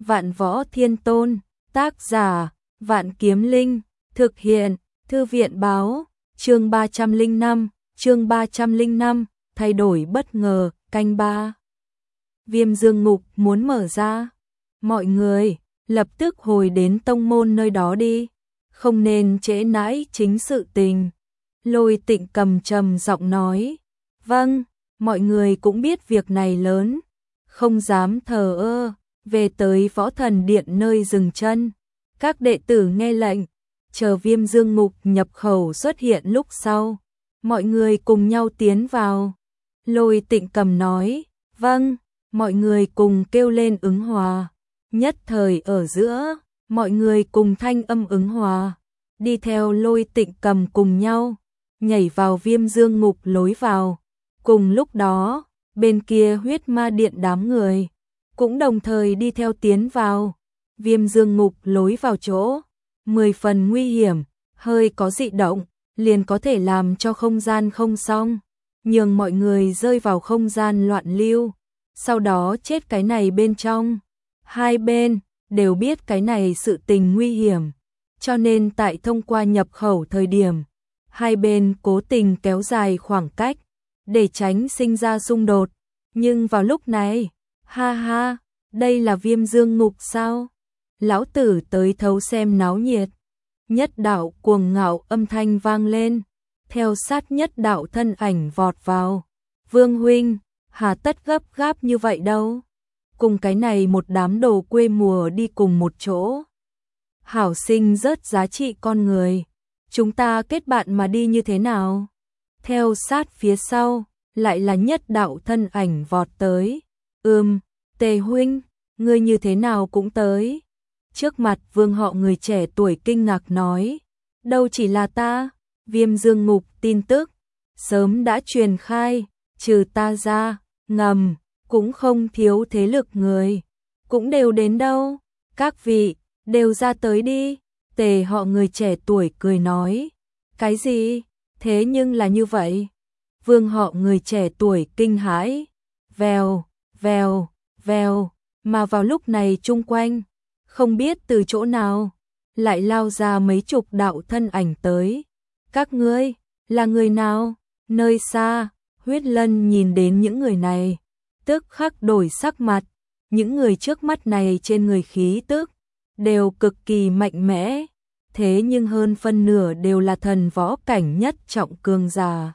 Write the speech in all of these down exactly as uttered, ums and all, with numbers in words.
Vạn Võ Thiên Tôn, tác giả, Vạn Kiếm Linh, thực hiện, Thư viện báo, chương ba trăm lẻ năm, chương ba trăm lẻ năm, thay đổi bất ngờ, canh ba. Viêm dương ngục muốn mở ra. Mọi người, lập tức hồi đến tông môn nơi đó đi, không nên trễ nãi chính sự tình. Lôi Tịnh Cầm trầm giọng nói. Vâng, mọi người cũng biết việc này lớn, không dám thờ ơ, về tới Võ Thần Điện nơi dừng chân. Các đệ tử nghe lệnh, chờ Viêm Dương Ngục nhập khẩu xuất hiện lúc sau, mọi người cùng nhau tiến vào. Lôi Tịnh Cầm nói, vâng, mọi người cùng kêu lên ứng hòa. Nhất thời ở giữa, mọi người cùng thanh âm ứng hòa, đi theo Lôi Tịnh Cầm cùng nhau, nhảy vào Viêm Dương Ngục lối vào. Cùng lúc đó, bên kia Huyết Ma Điện đám người cũng đồng thời đi theo tiến vào. Viêm Dương Ngục lối vào chỗ mười phần nguy hiểm, hơi có dị động liền có thể làm cho không gian không xong, nhường mọi người rơi vào không gian loạn lưu, sau đó chết cái này bên trong. Hai bên đều biết cái này sự tình nguy hiểm, cho nên tại thông qua nhập khẩu thời điểm, hai bên cố tình kéo dài khoảng cách để tránh sinh ra xung đột. Nhưng vào lúc này, ha ha, đây là Viêm Dương Ngục sao? Lão tử tới thấu xem náo nhiệt. Nhất đạo cuồng ngạo âm thanh vang lên, theo sát nhất đạo thân ảnh vọt vào. Vương huynh, hà tất gấp gáp như vậy đâu? Cùng cái này một đám đồ quê mùa đi cùng một chỗ. Hảo sinh rớt giá trị con người. Chúng ta kết bạn mà đi như thế nào? Theo sát phía sau, lại là nhất đạo thân ảnh vọt tới. Ừm, Tề huynh, ngươi như thế nào cũng tới. Trước mặt Vương họ người trẻ tuổi kinh ngạc nói, đâu chỉ là ta, Viêm Dương Ngục tin tức sớm đã truyền khai, trừ ta ra, ngầm cũng không thiếu thế lực người, cũng đều đến đâu, các vị đều ra tới đi. Tề họ người trẻ tuổi cười nói, cái gì? Thế nhưng là như vậy. Vương họ người trẻ tuổi kinh hãi, vèo, vèo, vèo, mà vào lúc này chung quanh, không biết từ chỗ nào, lại lao ra mấy chục đạo thân ảnh tới. Các ngươi, là người nào? Nơi xa, Huyết Lân nhìn đến những người này, tức khắc đổi sắc mặt. Những người trước mắt này trên người khí tức, đều cực kỳ mạnh mẽ, thế nhưng hơn phân nửa đều là thần võ cảnh nhất trọng cường giả.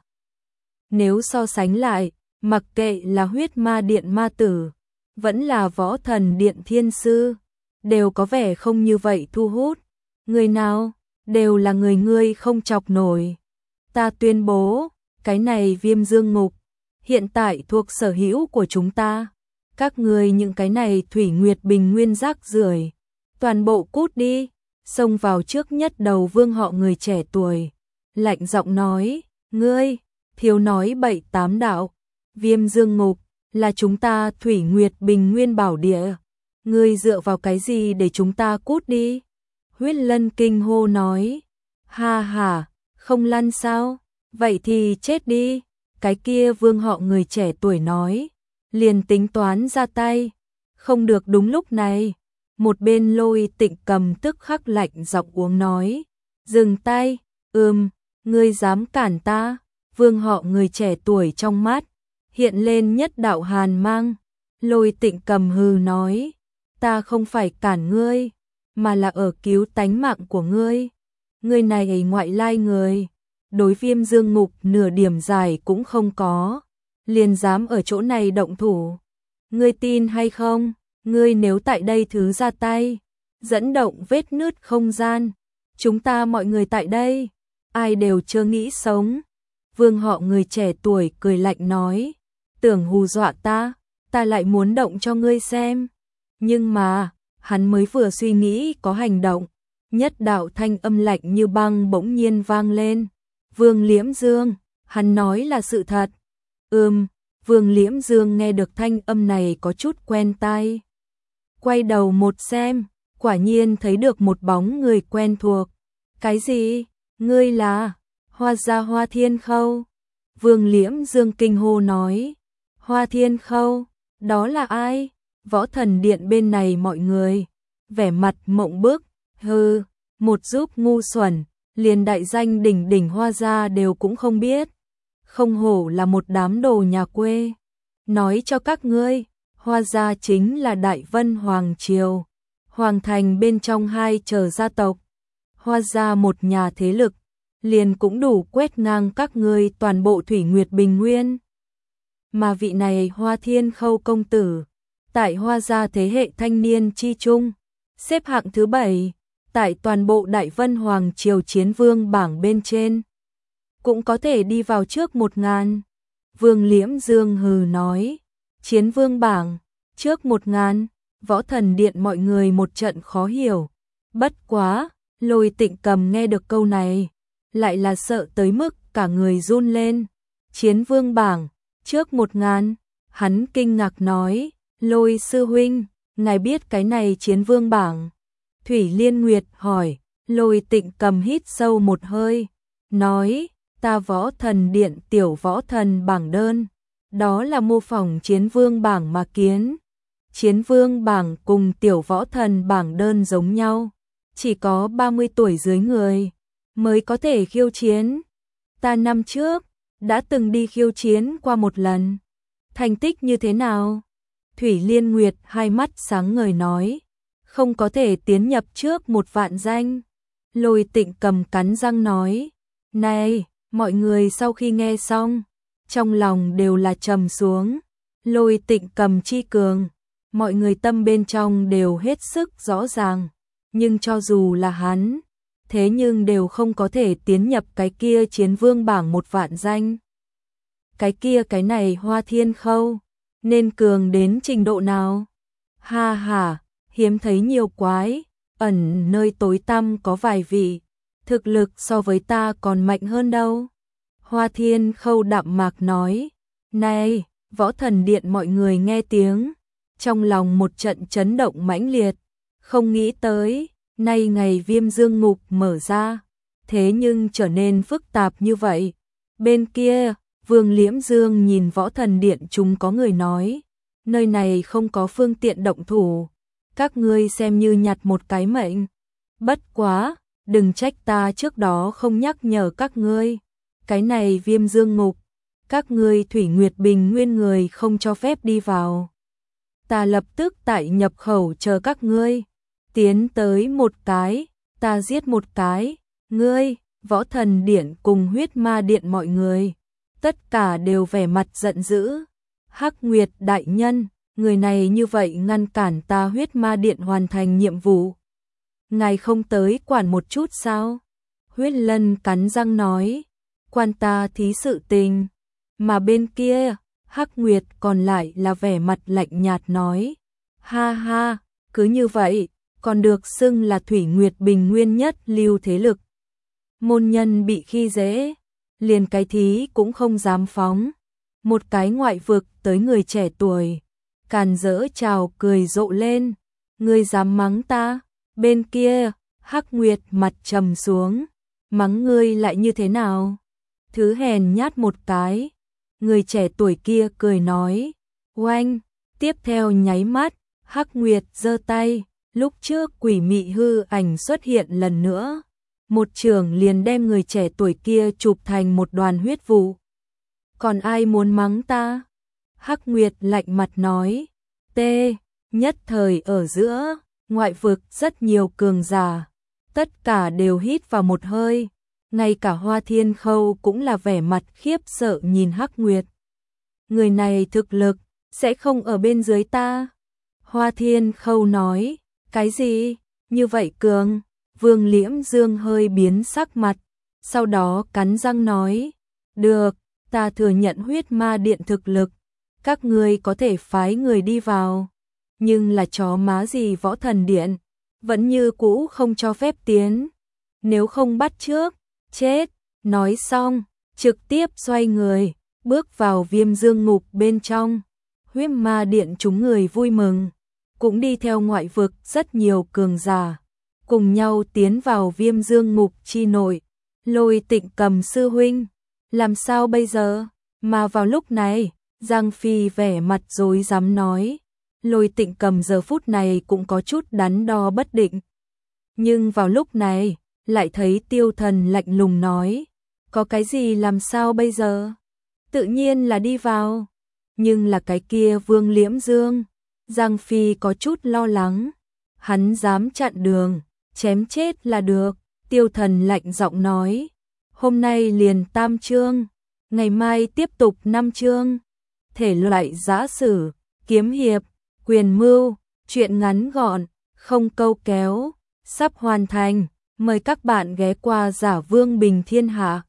Nếu so sánh lại, mặc kệ là Huyết Ma Điện ma tử, vẫn là Võ Thần Điện thiên sư, đều có vẻ không như vậy thu hút. Người nào, đều là người ngươi không chọc nổi. Ta tuyên bố, cái này Viêm Dương Ngục, hiện tại thuộc sở hữu của chúng ta. Các ngươi những cái này Thủy Nguyệt Bình Nguyên rác rưởi, toàn bộ cút đi. Xông vào trước nhất đầu Vương họ người trẻ tuổi, lạnh giọng nói, ngươi, thiếu nói bậy tám đạo. Viêm Dương Ngục, là chúng ta Thủy Nguyệt Bình Nguyên bảo địa. Ngươi dựa vào cái gì để chúng ta cút đi? Huyết Lân kinh hô nói, ha ha, không lăn sao? Vậy thì chết đi. Cái kia Vương họ người trẻ tuổi nói, liền tính toán ra tay. Không được. Đúng lúc này, một bên Lôi Tịnh Cầm tức khắc lạnh giọng uống nói, dừng tay. Ừm, ngươi dám cản ta? Vương họ người trẻ tuổi trong mắt hiện lên nhất đạo hàn mang. Lôi Tịnh Cầm hừ nói, ta không phải cản ngươi, mà là ở cứu tánh mạng của ngươi. Ngươi này ngoại lai người, đối Viêm Dương Ngục nửa điểm giải cũng không có, liền dám ở chỗ này động thủ. Ngươi tin hay không? Ngươi nếu tại đây thứ ra tay, dẫn động vết nứt không gian, chúng ta mọi người tại đây, ai đều chưa nghĩ sống. Vương họ người trẻ tuổi cười lạnh nói, tưởng hù dọa ta, ta lại muốn động cho ngươi xem. Nhưng mà, hắn mới vừa suy nghĩ có hành động, nhất đạo thanh âm lạnh như băng bỗng nhiên vang lên. Vương Liễm Dương, hắn nói là sự thật. Ừm, Vương Liễm Dương nghe được thanh âm này có chút quen tai. Quay đầu một xem, quả nhiên thấy được một bóng người quen thuộc. Cái gì? Ngươi là Hoa Gia Hoa Thiên Khâu? Vương Liễm Dương kinh hô nói, Hoa Thiên Khâu, đó là ai? Võ Thần Điện bên này mọi người, vẻ mặt mộng bức, hừ, một giúp ngu xuẩn, liền đại danh đỉnh đỉnh Hoa gia đều cũng không biết. Không hổ là một đám đồ nhà quê. Nói cho các ngươi, Hoa gia chính là Đại Vân Hoàng Triều, Hoàng thành bên trong hai chờ gia tộc. Hoa gia một nhà thế lực, liền cũng đủ quét ngang các ngươi toàn bộ Thủy Nguyệt Bình Nguyên. Mà vị này Hoa Thiên Khâu công tử, tại Hoa gia thế hệ thanh niên chi trung, xếp hạng thứ bảy, tại toàn bộ Đại Vân Hoàng Triều chiến vương bảng bên trên. Cũng có thể đi vào trước một ngàn. Vương Liễm Dương hừ nói, chiến vương bảng, trước một ngàn, Võ Thần Điện mọi người một trận khó hiểu. Bất quá, Lôi Tịnh Cầm nghe được câu này, lại là sợ tới mức cả người run lên. Chiến vương bảng, trước một ngàn, hắn kinh ngạc nói, Lôi sư huynh, ngài biết cái này chiến vương bảng. Thủy Liên Nguyệt hỏi, Lôi Tịnh Cầm hít sâu một hơi, nói, ta Võ Thần Điện tiểu võ thần bảng đơn, đó là mô phỏng chiến vương bảng mà kiến. Chiến vương bảng cùng tiểu võ thần bảng đơn giống nhau, chỉ có ba mươi tuổi dưới người mới có thể khiêu chiến. Ta năm trước đã từng đi khiêu chiến qua một lần. Thành tích như thế nào? Thủy Liên Nguyệt hai mắt sáng ngời nói, không có thể tiến nhập trước một vạn danh. Lôi Tịnh Cầm cắn răng nói, này, mọi người sau khi nghe xong, trong lòng đều là trầm xuống. Lôi Tịnh Cầm chi cường, mọi người tâm bên trong đều hết sức rõ ràng, nhưng cho dù là hắn, thế nhưng đều không có thể tiến nhập cái kia chiến vương bảng một vạn danh. Cái kia cái này Hoa Thiên Khâu, nên cường đến trình độ nào? Ha ha, hiếm thấy nhiều quái, ẩn nơi tối tăm có vài vị, thực lực so với ta còn mạnh hơn đâu. Hoa Thiên Khâu đạm mạc nói, này, Võ Thần Điện mọi người nghe tiếng, trong lòng một trận chấn động mãnh liệt, không nghĩ tới, nay ngày Viêm Dương Ngục mở ra, thế nhưng trở nên phức tạp như vậy. Bên kia, Vương Liễm Dương nhìn Võ Thần Điện chúng có người nói, nơi này không có phương tiện động thủ, các ngươi xem như nhặt một cái mệnh. Bất quá, đừng trách ta trước đó không nhắc nhở các ngươi, cái này Viêm Dương Ngục, các ngươi Thủy Nguyệt Bình Nguyên người không cho phép đi vào. Ta lập tức tại nhập khẩu chờ các ngươi, tiến tới một cái, ta giết một cái, ngươi, Võ Thần Điện cùng Huyết Ma Điện mọi người, tất cả đều vẻ mặt giận dữ. Hắc Nguyệt đại nhân, người này như vậy ngăn cản ta Huyết Ma Điện hoàn thành nhiệm vụ. Ngài không tới quản một chút sao? Huyết Lân cắn răng nói, quan ta thí sự tình. Mà bên kia, Hắc Nguyệt còn lại là vẻ mặt lạnh nhạt nói, ha ha, cứ như vậy, còn được xưng là Thủy Nguyệt Bình Nguyên nhất lưu thế lực. Môn nhân bị khi dễ, liền cái thí cũng không dám phóng. Một cái ngoại vực tới người trẻ tuổi, càn rỡ chào cười rộ lên, ngươi dám mắng ta? Bên kia, Hắc Nguyệt mặt trầm xuống, mắng ngươi lại như thế nào? Thứ hèn nhát một cái. Người trẻ tuổi kia cười nói, oanh, tiếp theo nháy mắt, Hắc Nguyệt giơ tay, lúc trước quỷ mị hư ảnh xuất hiện lần nữa. Một trường liền đem người trẻ tuổi kia chụp thành một đoàn huyết vụ. Còn ai muốn mắng ta? Hắc Nguyệt lạnh mặt nói, tê, nhất thời ở giữa, ngoại vực rất nhiều cường giả, tất cả đều hít vào một hơi. Ngay cả Hoa Thiên Khâu cũng là vẻ mặt khiếp sợ nhìn Hắc Nguyệt. Người này thực lực, sẽ không ở bên dưới ta. Hoa Thiên Khâu nói, cái gì? Như vậy cường? Vương Liễm Dương hơi biến sắc mặt, sau đó cắn răng nói, được, ta thừa nhận Huyết Ma Điện thực lực, các ngươi có thể phái người đi vào, nhưng là chó má gì Võ Thần Điện, vẫn như cũ không cho phép tiến, nếu không bắt trước, chết. Nói xong, trực tiếp xoay người, bước vào Viêm Dương Ngục bên trong. Huyết Ma Điện chúng người vui mừng, cũng đi theo ngoại vực rất nhiều cường giả, cùng nhau tiến vào Viêm Dương Ngục chi nội. Lôi Tịnh Cầm sư huynh, làm sao bây giờ? Mà vào lúc này, Giang Phi vẻ mặt rối rắm nói, Lôi Tịnh Cầm giờ phút này cũng có chút đắn đo bất định. Nhưng vào lúc này, lại thấy Tiêu Thần lạnh lùng nói, có cái gì làm sao bây giờ? Tự nhiên là đi vào. Nhưng là cái kia Vương Liễm Dương, Giang Phi có chút lo lắng. Hắn dám chặn đường, chém chết là được. Tiêu Thần lạnh giọng nói, hôm nay liền tam chương, ngày mai tiếp tục năm chương. Thể loại giã sử, kiếm hiệp, quyền mưu, truyện ngắn gọn, không câu kéo, sắp hoàn thành. Mời các bạn ghé qua Giả Vương Bình Thiên Hạ.